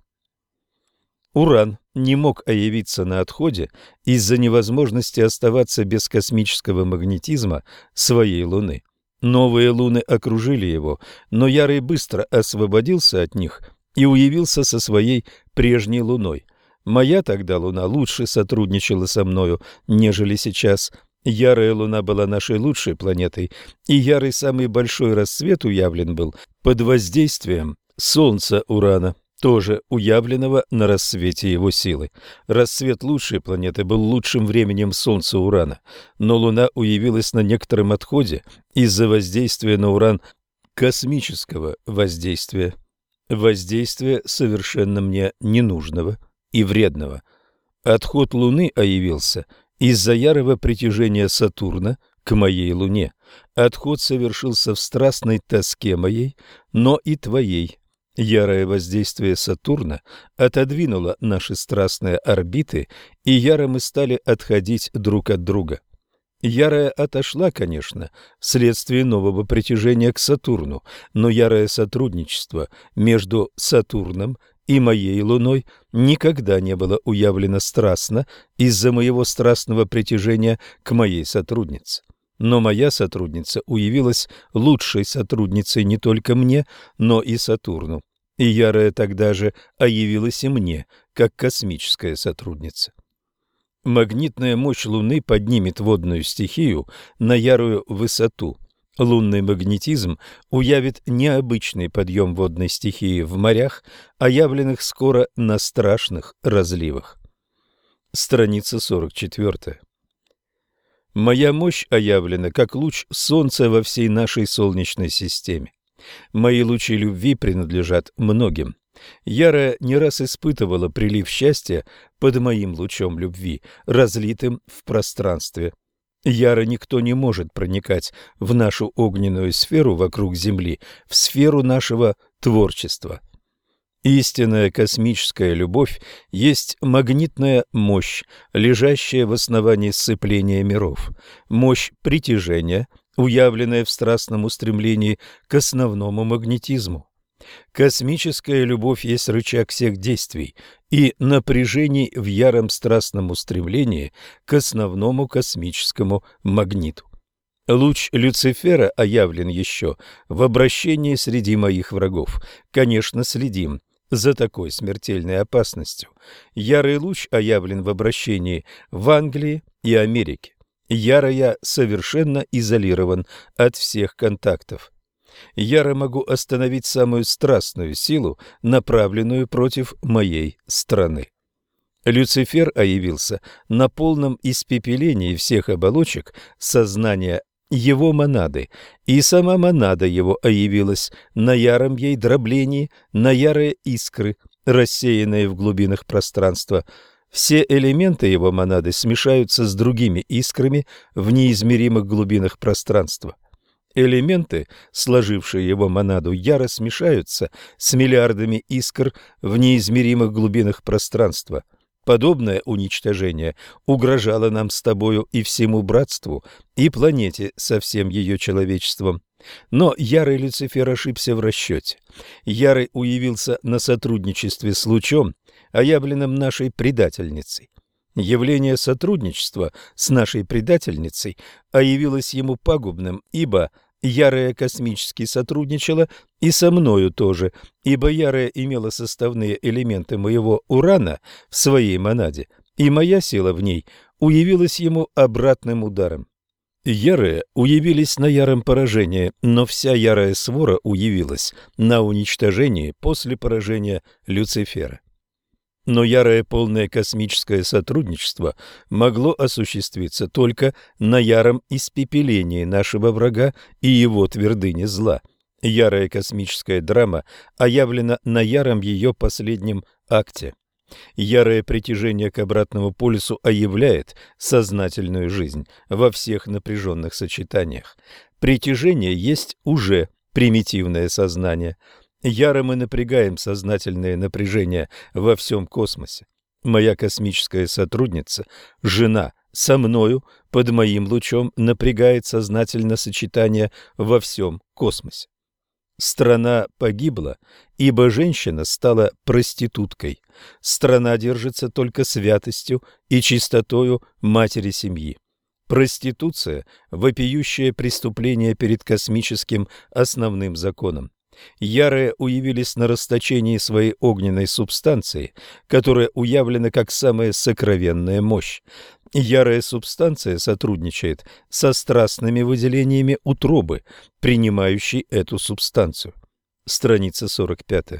Уран не мог оявиться на отходе из-за невозможности оставаться без космического магнетизма своей Луны. Новые луны окружили его, но Ярый быстро освободился от них и уявился со своей прежней Луной. Моя тогда Луна лучше сотрудничала со мною, нежели сейчас. Ярая Луна была нашей лучшей планетой, и Ярый самый большой рассвет уявлен был под воздействием Солнца Урана, тоже уявленного на рассвете его силы. Рассвет лучшей планеты был лучшим временем Солнца Урана, но Луна уявилась на некотором отходе из-за воздействия на Уран космического воздействия. Воздействия совершенно мне ненужного и вредного. Отход Луны оявился из-за ярого притяжения Сатурна к моей Луне. Отход совершился в страстной тоске моей, но и твоей. Ярое воздействие Сатурна отодвинуло наши страстные орбиты, и яро мы стали отходить друг от друга. Ярая отошла, конечно, вследствие нового притяжения к Сатурну, но ярое сотрудничество между Сатурном и моей Луной никогда не было уявлено страстно из-за моего страстного притяжения к моей сотруднице. Но моя сотрудница уявилась лучшей сотрудницей не только мне, но и Сатурну. И ярая тогда же оявилась и мне, как космическая сотрудница. Магнитная мощь Луны поднимет водную стихию на ярую высоту. Лунный магнетизм уявит необычный подъем водной стихии в морях, оявленных скоро на страшных разливах. Страница сорок четыре. Моя мощь оявлена, как луч солнца во всей нашей Солнечной системе. Мои лучи любви принадлежат многим. Ярая не раз испытывала прилив счастья под моим лучом любви, разлитым в пространстве. Яро никто не может проникать в нашу огненную сферу вокруг Земли, в сферу нашего творчества. Истинная космическая любовь есть магнитная мощь, лежащая в основании сцепления миров, мощь притяжения, уявленная в страстном устремлении к основному магнетизму. Космическая любовь есть рычаг всех действий и напряжений в яром страстном устремлении к основному космическому магниту. Луч Люцифера оявлен еще в обращении среди моих врагов. Конечно, следим за такой смертельной опасностью. Ярый луч оявлен в обращении в Англии и Америке. Яро я совершенно изолирован от всех контактов. Яро могу остановить самую страстную силу, направленную против моей страны. Люцифер оявился на полном испепелении всех оболочек сознания его монады, и сама монада его оявилась на яром ей дроблении, на ярые искры, рассеянные в глубинах пространства. Все элементы его монады смешаются с другими искрами в неизмеримых глубинах пространства. Элементы, сложившие его монаду, яро смешаются с миллиардами искр в неизмеримых глубинах пространства. Подобное уничтожение угрожало нам с тобою и всему братству, и планете со всем ее человечеством. Но ярый Люцифер ошибся в расчете. Ярый уявился на сотрудничестве с лучом, оявленным нашей предательницей. Явление сотрудничества с нашей предательницей оявилось ему пагубным, ибо ярая космически сотрудничала и со мною тоже, ибо ярая имела составные элементы моего Урана в своей монаде, и моя сила в ней уявилась ему обратным ударом. Ярые уявились на яром поражении, но вся ярая свора уявилась на уничтожении после поражения Люцифера. Но ярое полное космическое сотрудничество могло осуществиться только на яром испепелении нашего врага и его твердыни зла. Ярая космическая драма оявлена на яром ее последнем акте. Ярое притяжение к обратному полюсу оявляет сознательную жизнь во всех напряженных сочетаниях. Притяжение есть уже примитивное сознание. Яро мы напрягаем сознательное напряжение во всем космосе. Моя космическая сотрудница, жена, со мною, под моим лучом, напрягает сознательно сочетание во всем космосе. Страна погибла, ибо женщина стала проституткой. Страна держится только святостью и чистотою матери семьи. Проституция – вопиющее преступление перед космическим основным законом. Ярые уявились на расточении своей огненной субстанции, которая уявлена как самая сокровенная мощь. Ярая субстанция сотрудничает со страстными выделениями утробы, принимающей эту субстанцию. Страница сорок пять.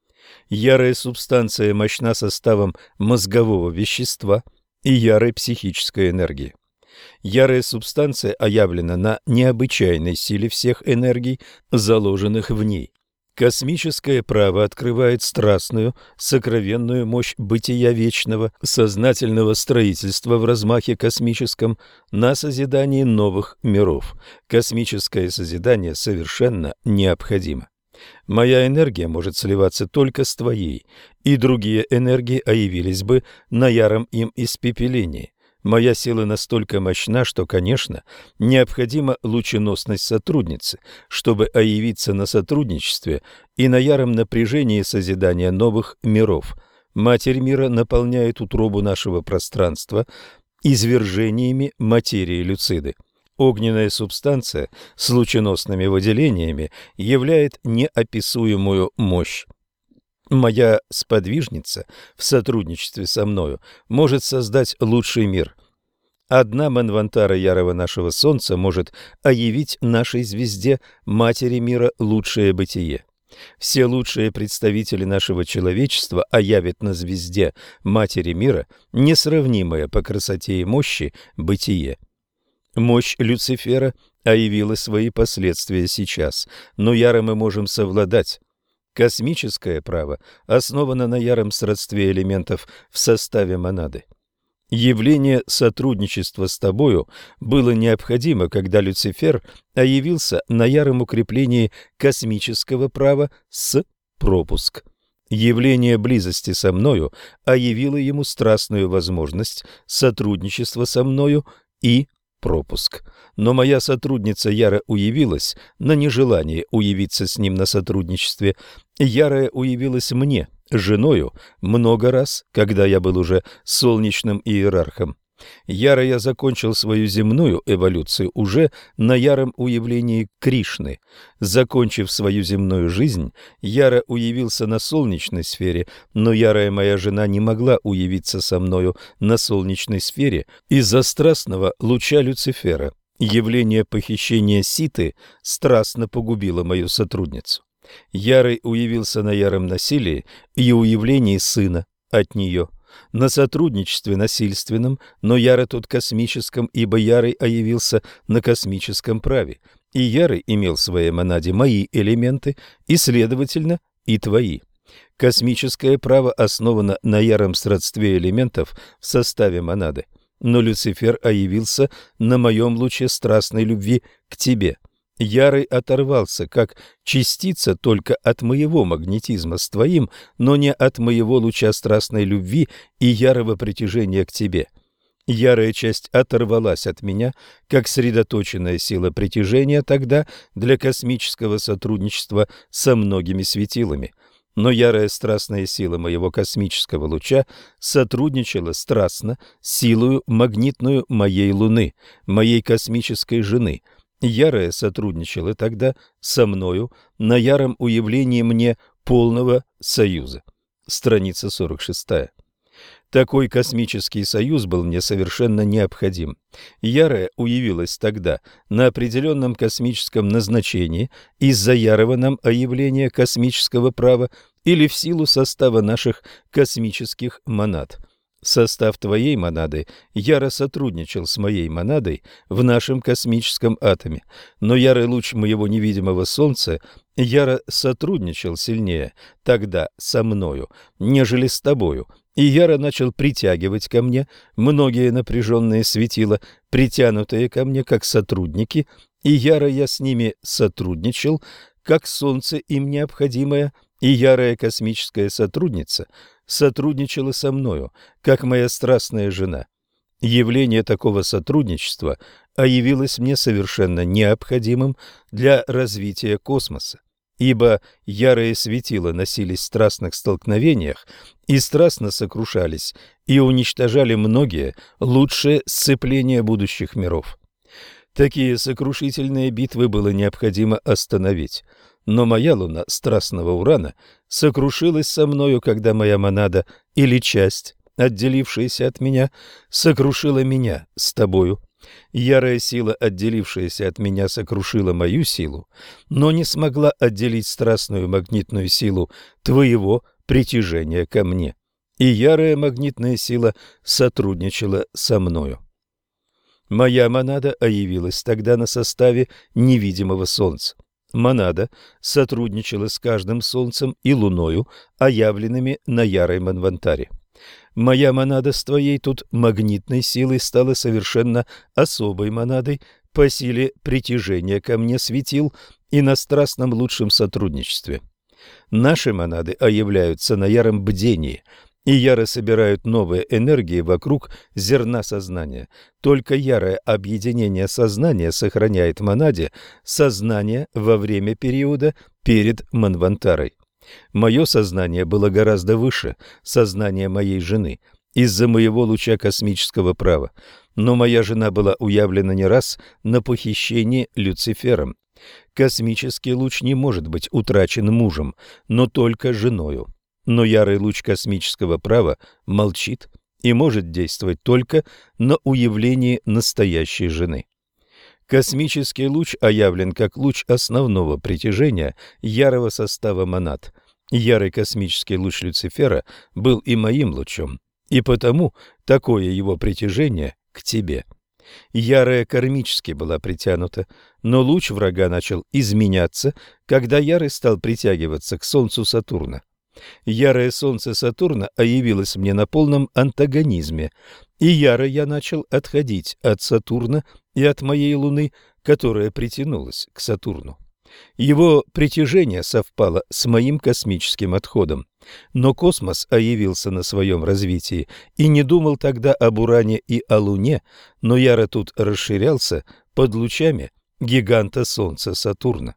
Ярая субстанция мощна составом мозгового вещества и ярой психической энергии. Ярая субстанция оявлена на необычайной силе всех энергий, заложенных в ней. Космическое право открывает страстную, сокровенную мощь бытия вечного, сознательного строительства в размахе космическом на созидании новых миров. Космическое созидание совершенно необходимо. Моя энергия может сливаться только с твоей, и другие энергии оявились бы на яром им испепелении. Моя сила настолько мощна, что, конечно, необходима лученосность сотрудницы, чтобы оявиться на сотрудничестве и на яром напряжении созидания новых миров. Матерь мира наполняет утробу нашего пространства извержениями материи люциды. Огненная субстанция с лученосными выделениями являет неописуемую мощь. Моя сподвижница в сотрудничестве со мною может создать лучший мир. Одна Манвантара ярого нашего Солнца может оявить нашей звезде, матери мира, лучшее бытие. Все лучшие представители нашего человечества оявят на звезде, матери мира, несравнимое по красоте и мощи бытие. Мощь Люцифера оявила свои последствия сейчас, но яро мы можем совладать. Космическое право основано на яром сродстве элементов в составе монады. Явление сотрудничества с тобою было необходимо, когда Люцифер оявился на яром укреплении космического права с пропуск. Явление близости со мною оявило ему страстную возможность сотрудничества со мною и пропуск. Но моя сотрудница яро уявилась на нежелание уявиться с ним на сотрудничестве. Ярая уявилась мне, женою, много раз, когда я был уже солнечным иерархом. Яро я закончил свою земную эволюцию уже на яром уявлении Кришны. Закончив свою земную жизнь, яро уявился на солнечной сфере, но ярая моя жена не могла уявиться со мною на солнечной сфере из-за страстного луча Люцифера. Явление похищения Ситы страстно погубило мою сотрудницу. Ярый уявился на яром насилии и уявлении сына от нее. На сотрудничестве насильственном, но яро тут космическом, ибо ярый оявился на космическом праве, и ярый имел в своей монаде мои элементы, и, следовательно, и твои. Космическое право основано на яром сродстве элементов в составе монады, но Люцифер оявился на моем луче страстной любви к тебе. Ярый оторвался, как частица, только от моего магнетизма с твоим, но не от моего луча страстной любви и ярого притяжения к тебе. Ярая часть оторвалась от меня, как средоточенная сила притяжения тогда для космического сотрудничества со многими светилами. Но ярая страстная сила моего космического луча сотрудничала страстно с силою магнитную моей Луны, моей космической жены. Ярая сотрудничала тогда со мною на яром уявлении мне полного союза. Страница сорок шесть. Такой космический союз был мне совершенно необходим. Ярая уявилась тогда на определенном космическом назначении из-за ярого нам оявления космического права или в силу состава наших космических монад. Состав твоей монады яро сотрудничал с моей монадой в нашем космическом атоме, но ярый луч моего невидимого Солнца яро сотрудничал сильнее тогда со мною, нежели с тобою, и яро начал притягивать ко мне многие напряженные светила, притянутые ко мне как сотрудники, и яро я с ними сотрудничал, как солнце им необходимое, и ярая космическая сотрудница сотрудничала со мною, как моя страстная жена. Явление такого сотрудничества а явилось мне совершенно необходимым для развития космоса, ибо ярые светила носились в страстных столкновениях и страстно сокрушались и уничтожали многие лучшие сцепления будущих миров. Такие сокрушительные битвы было необходимо остановить, но моя луна страстного Урана сокрушилась со мною, когда моя монада или часть, отделившаяся от меня, сокрушила меня с тобою. Ярая сила, отделившаяся от меня, сокрушила мою силу, но не смогла отделить страстную магнитную силу твоего притяжения ко мне, и ярая магнитная сила сотрудничала со мною. Моя монада явилась тогда на составе невидимого солнца. Монада сотрудничала с каждым солнцем и луною, оявленными на ярой Манвантаре. Моя монада с твоей тут магнитной силой стала совершенно особой монадой по силе притяжения ко мне светил и на страстном лучшем сотрудничестве. Наши монады являются на яром бдении и яро собирают новые энергии вокруг зерна сознания. Только ярое объединение сознания сохраняет монаде сознание во время периода перед Манвантарой. Мое сознание было гораздо выше сознания моей жены из-за моего луча космического права, но моя жена была уявлена не раз на похищении Люцифером. Космический луч не может быть утрачен мужем, но только женою. Но ярый луч космического права молчит и может действовать только на уявлении настоящей жены. Космический луч оявлен как луч основного притяжения ярого состава монад. Ярый космический луч Люцифера был и моим лучом, и потому такое его притяжение к тебе. Ярая кармически была притянута, но луч врага начал изменяться, когда ярый стал притягиваться к Солнцу Сатурна. Ярое Солнце Сатурна явилось мне на полном антагонизме, и яро я начал отходить от Сатурна и от моей Луны, которая притянулась к Сатурну. Его притяжение совпало с моим космическим отходом, но космос явился на своем развитии и не думал тогда об Уране и о Луне, но яро тут расширялся под лучами гиганта Солнца Сатурна.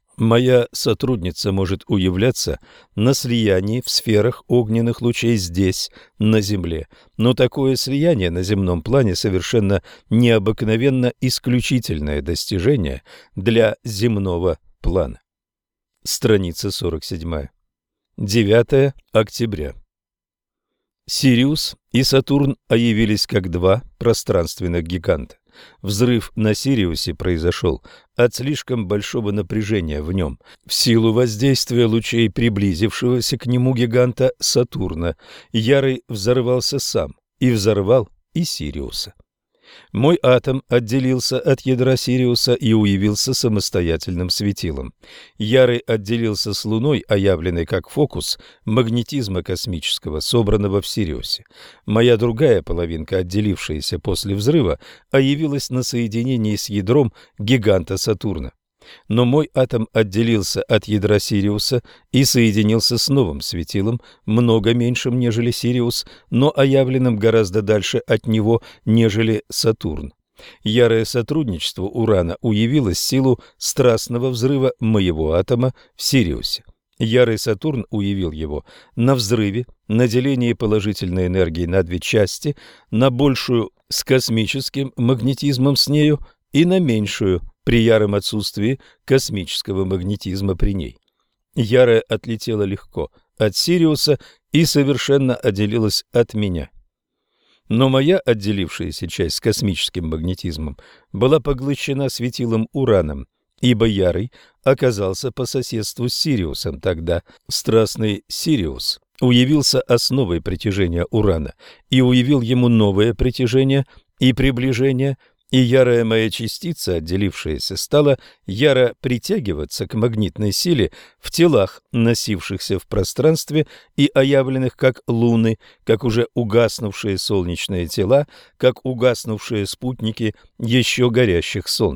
Моя сотрудница может уявляться на слиянии в сферах огненных лучей здесь, на Земле, но такое слияние на земном плане совершенно необыкновенно исключительное достижение для земного плана. Страница сорок семь. девятое октября. Сириус и Сатурн явились как два пространственных гиганта. Взрыв на Сириусе произошел от слишком большого напряжения в нем, в силу воздействия лучей приблизившегося к нему гиганта Сатурна. Ярый взорвался сам и взорвал и Сириуса. Мой атом отделился от ядра Сириуса и уявился самостоятельным светилом. Ярый отделился с Луной, оявленной как фокус магнетизма космического, собранного в Сириусе. Моя другая половинка, отделившаяся после взрыва, явилась на соединении с ядром гиганта Сатурна. Но мой атом отделился от ядра Сириуса и соединился с новым светилом, много меньшим, нежели Сириус, но оявленным гораздо дальше от него, нежели Сатурн. Ярое сотрудничество Урана уявилось силу страстного взрыва моего атома в Сириусе. Ярый Сатурн уявил его на взрыве, на делении положительной энергии на две части, на большую с космическим магнетизмом с нею и на меньшую при яром отсутствии космического магнетизма при ней. Ярая отлетела легко от Сириуса и совершенно отделилась от меня. Но моя отделившаяся часть с космическим магнетизмом была поглощена светилом Ураном, ибо ярый оказался по соседству с Сириусом. Тогда страстный Сириус уявился основой притяжения Урана и уявил ему новое притяжение и приближение, и ярая моя частица, отделившаяся, стала яро притягиваться к магнитной силе в телах, носившихся в пространстве и оявленных как луны, как уже угаснувшие солнечные тела, как угаснувшие спутники еще горящих солнц.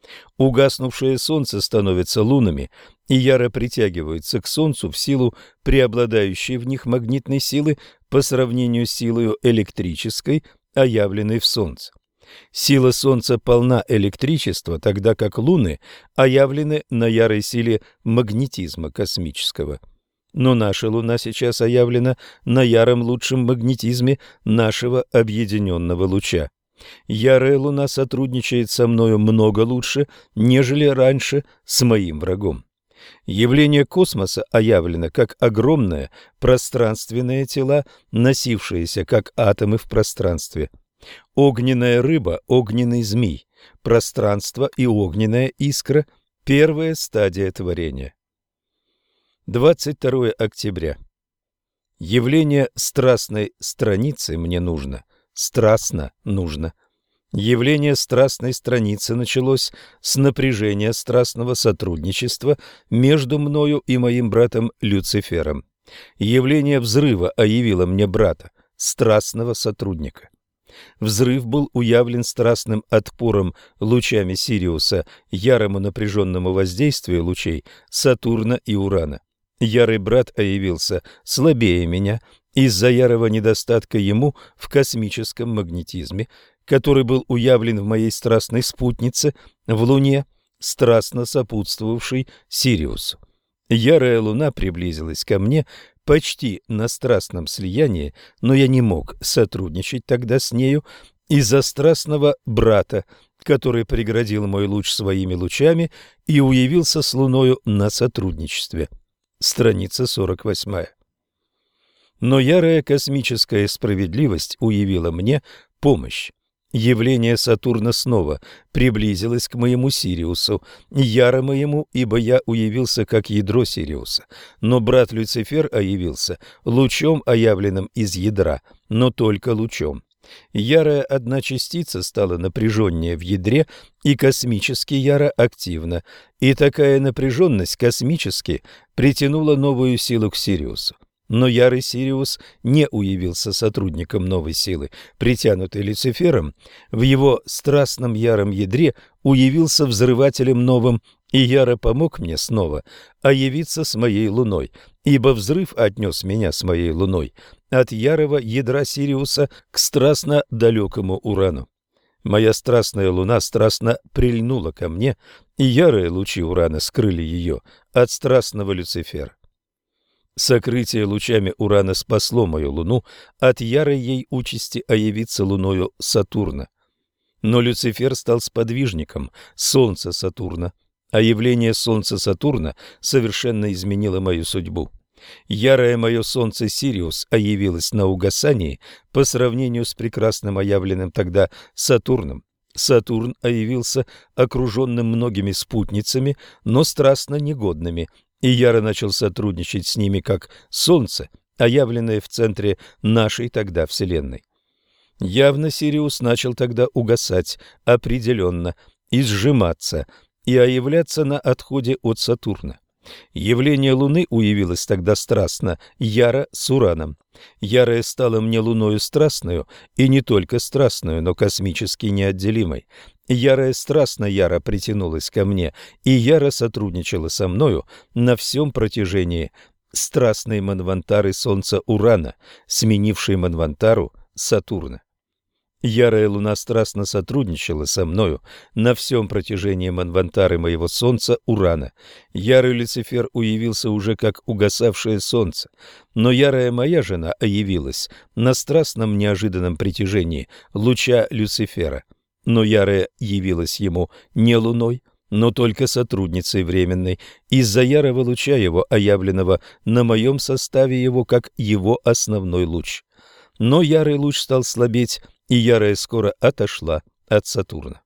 Угаснувшее солнце становится лунами и яро притягиваются к солнцу в силу преобладающей в них магнитной силы по сравнению с силой электрической, оявленной в солнце. Сила солнца полна электричества, тогда как луны оявлены на ярой силе магнетизма космического. Но наша луна сейчас оявлена на яром лучшем магнетизме нашего объединенного луча. Ярая луна сотрудничает со мною много лучше, нежели раньше с моим врагом. Явление космоса оявлено как огромное пространственное тело, носившееся как атомы в пространстве. Огненная рыба, огненный змей, пространство и огненная искра – первая стадия творения. двадцать второе октября. Явление страстной страницы мне нужно, страстно нужно. Явление страстной страницы началось с напряжения страстного сотрудничества между мною и моим братом Люцифером. Явление взрыва оявило мне брата, страстного сотрудника. Взрыв был уявлен страстным отпором лучами Сириуса, ярому напряженному воздействию лучей Сатурна и Урана. Ярый брат оявился слабее меня из-за ярого недостатка ему в космическом магнетизме, который был уявлен в моей страстной спутнице, в Луне, страстно сопутствовавшей Сириусу. Ярая Луна приблизилась ко мне почти на страстном слиянии, но я не мог сотрудничать тогда с нею из-за страстного брата, который преградил мой луч своими лучами и уявился с Луною на сотрудничестве. Страница сорок восемь. Но ярая космическая справедливость уявила мне помощь. Явление Сатурна снова приблизилось к моему Сириусу, яро моему, ибо я уявился как ядро Сириуса, но брат Люцифер оявился лучом, оявленным из ядра, но только лучом. Ярая одна частица стала напряженнее в ядре и космически яро активна, и такая напряженность космически притянула новую силу к Сириусу. Но ярый Сириус не уявился сотрудником новой силы, притянутой Люцифером, в его страстном яром ядре уявился взрывателем новым, и яро помог мне снова оявиться с моей луной, ибо взрыв отнес меня с моей луной от ярого ядра Сириуса к страстно далекому Урану. Моя страстная луна страстно прильнула ко мне, и ярые лучи Урана скрыли ее от страстного Люцифера. Сокрытие лучами Урана спасло мою луну от ярой ей участи оявиться луною Сатурна. Но Люцифер стал сподвижником Солнца Сатурна, а явление Солнца Сатурна совершенно изменило мою судьбу. Ярое мое Солнце Сириус оявилось на угасании по сравнению с прекрасным оявленным тогда Сатурном. Сатурн оявился окруженным многими спутницами, но страстно негодными, и яро начал сотрудничать с ними как Солнце, оявленное в центре нашей тогда Вселенной. Явно Сириус начал тогда угасать определенно и сжиматься, и оявляться на отходе от Сатурна. Явление Луны уявилось тогда страстно, яро с Ураном. Ярое стало мне луною страстную, и не только страстную, но космически неотделимой. Ярое страстно яро притянулось ко мне, и яро сотрудничало со мною на всем протяжении страстной Манвантары Солнца Урана, сменившей Манвантару Сатурна. Ярая луна страстно сотрудничала со мною на всем протяжении Манвантары моего солнца Урана. Ярый Люцифер уявился уже как угасавшее солнце, но ярая моя жена оявилась на страстном неожиданном притяжении луча Люцифера. Но ярая явилась ему не луной, но только сотрудницей временной, из-за ярого луча его, оявленного на моем составе его как его основной луч. Но ярый луч стал слабеть, и ярая скоро отошла от Сатурна.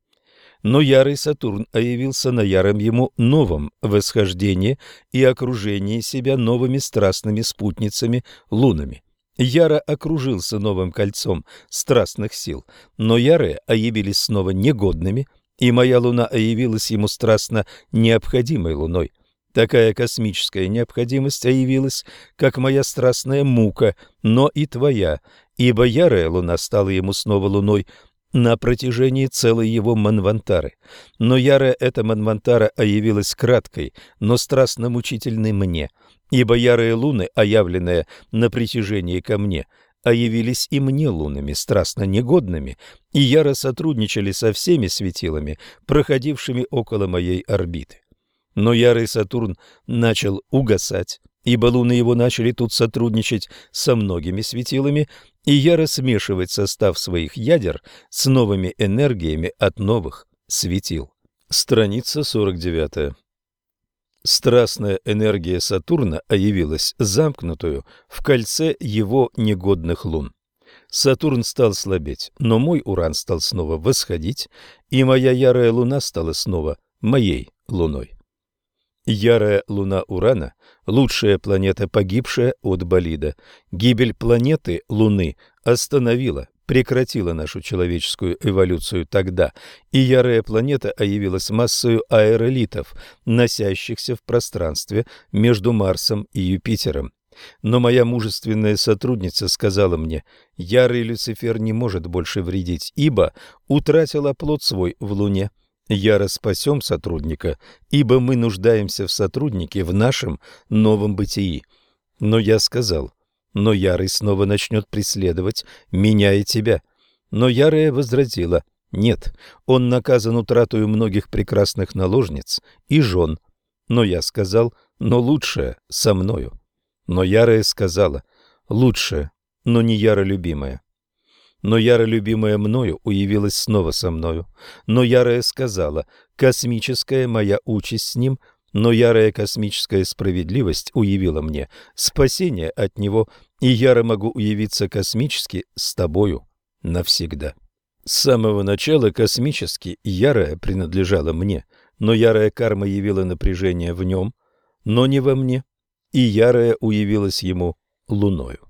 Но ярый Сатурн оявился на яром ему новом восхождении и окружении себя новыми страстными спутницами лунами. Яро окружился новым кольцом страстных сил, но ярые оявились снова негодными, и моя луна оявилась ему страстно необходимой луной. Такая космическая необходимость оявилась, как моя страстная мука, но и твоя, ибо ярая луна стала ему снова луной, на протяжении целой его манвантары. Но ярая эта манвантара явилась краткой, но страстно мучительной мне, ибо ярые луны, оявленные на притяжении ко мне, явились и мне лунами, страстно негодными, и яро сотрудничали со всеми светилами, проходившими около моей орбиты. Но ярый Сатурн начал угасать, ибо луны его начали тут сотрудничать со многими светилами и яро смешивать состав своих ядер с новыми энергиями от новых светил. Страница сорок девять. Страстная энергия Сатурна явилась замкнутую в кольце его негодных лун. Сатурн стал слабеть, но мой Уран стал снова восходить, и моя ярая луна стала снова моей луной. Ярая луна Урана – лучшая планета, погибшая от болида. Гибель планеты Луны остановила, прекратила нашу человеческую эволюцию тогда, и ярая планета явилась массою аэролитов, носящихся в пространстве между Марсом и Юпитером. Но моя мужественная сотрудница сказала мне: ярый Люцифер не может больше вредить, ибо утратил оплот свой в Луне. Яро спасем сотрудника, ибо мы нуждаемся в сотруднике в нашем новом бытии. Но я сказал: но ярый снова начнет преследовать меня и тебя. Но ярая возразила: нет, он наказан утратою многих прекрасных наложниц и жен. Но я сказал: но лучшее со мною. Но ярая сказала: лучшее, но не яро любимая. Но яро любимая мною уявилась снова со мною. Но ярая сказала: космическая моя участь с ним. Но ярая космическая справедливость уявила мне спасение от него, и яро могу уявиться космически с тобою навсегда. С самого начала космически ярая принадлежала мне, но ярая карма явила напряжение в нем, но не во мне, и ярая уявилась ему луною.